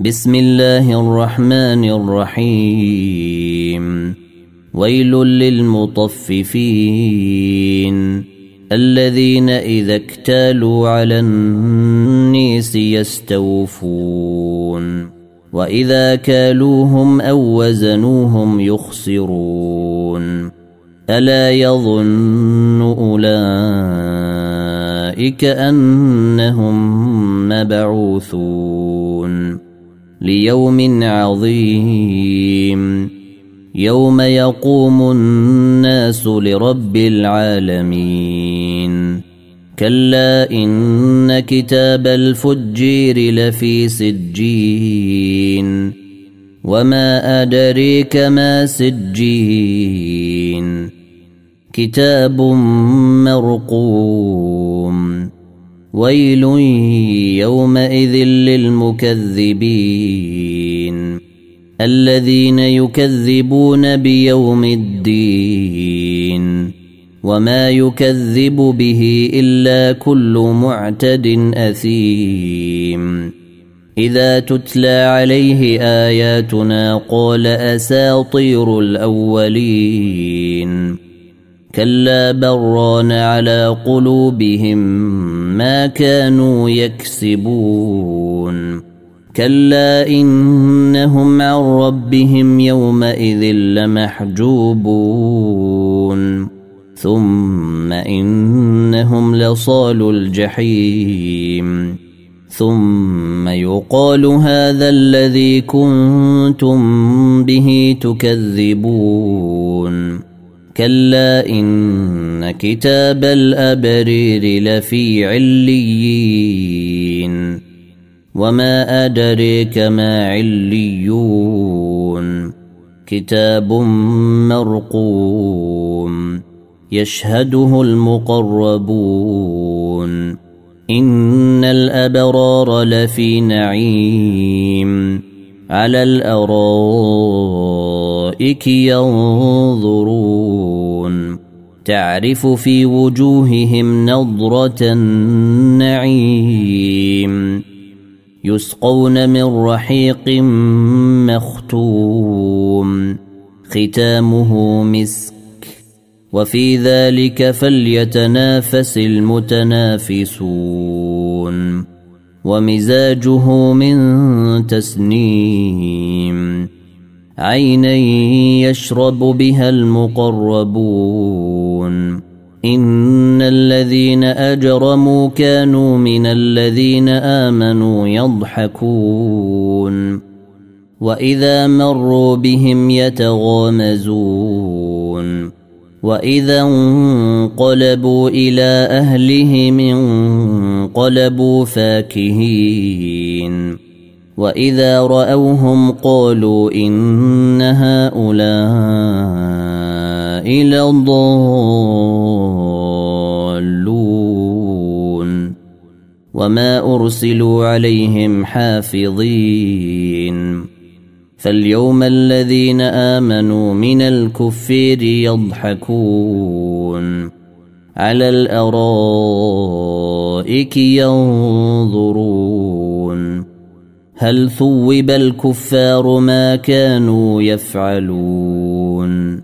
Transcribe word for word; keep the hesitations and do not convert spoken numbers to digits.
بسم الله الرحمن الرحيم ويل للمطففين الذين إذا اكتالوا على الناس يستوفون وإذا كالوهم أو وزنوهم يخسرون ألا يظن أولئك أنهم مبعوثون ليوم عظيم يوم يقوم الناس لرب العالمين كلا إن كتاب الفجير لفي سجين وما أدريك ما سجين كتاب مرقوم ويل يومئذ للمكذبين الذين يكذبون بيوم الدين وما يكذب به إلا كل معتد أثيم إذا تتلى عليه آياتنا قال أساطير الأولين كلا بران على قلوبهم ما كانوا يكسبون كلا إنهم عن ربهم يومئذ لمحجوبون ثم إنهم لصالوا الجحيم ثم يقال هذا الذي كنتم به تكذبون كلا إن كتاب الأبرير لفي عليين وما أدريك ما عليون كتاب مرقوم يشهده المقربون إن الأبرار لفي نعيم على الأرائك ينظرون تعرف في وجوههم نضرة النعيم يسقون من رحيق مختوم ختامه مسك وفي ذلك فليتنافس المتنافسون ومزاجه من تسنيم عينا يشرب بها المقربون إن الذين أجرموا كانوا من الذين آمنوا يضحكون وإذا مروا بهم يتغامزون وإذا انقلبوا إلى أهلهم انقلبوا فاكهين وإذا رأوهم قالوا إن هؤلاء لضالون وما أرسلوا عليهم حافظين فاليوم الذين آمنوا من الكفار يضحكون على الأرائك ينظرون هل ثوب الكفار ما كانوا يفعلون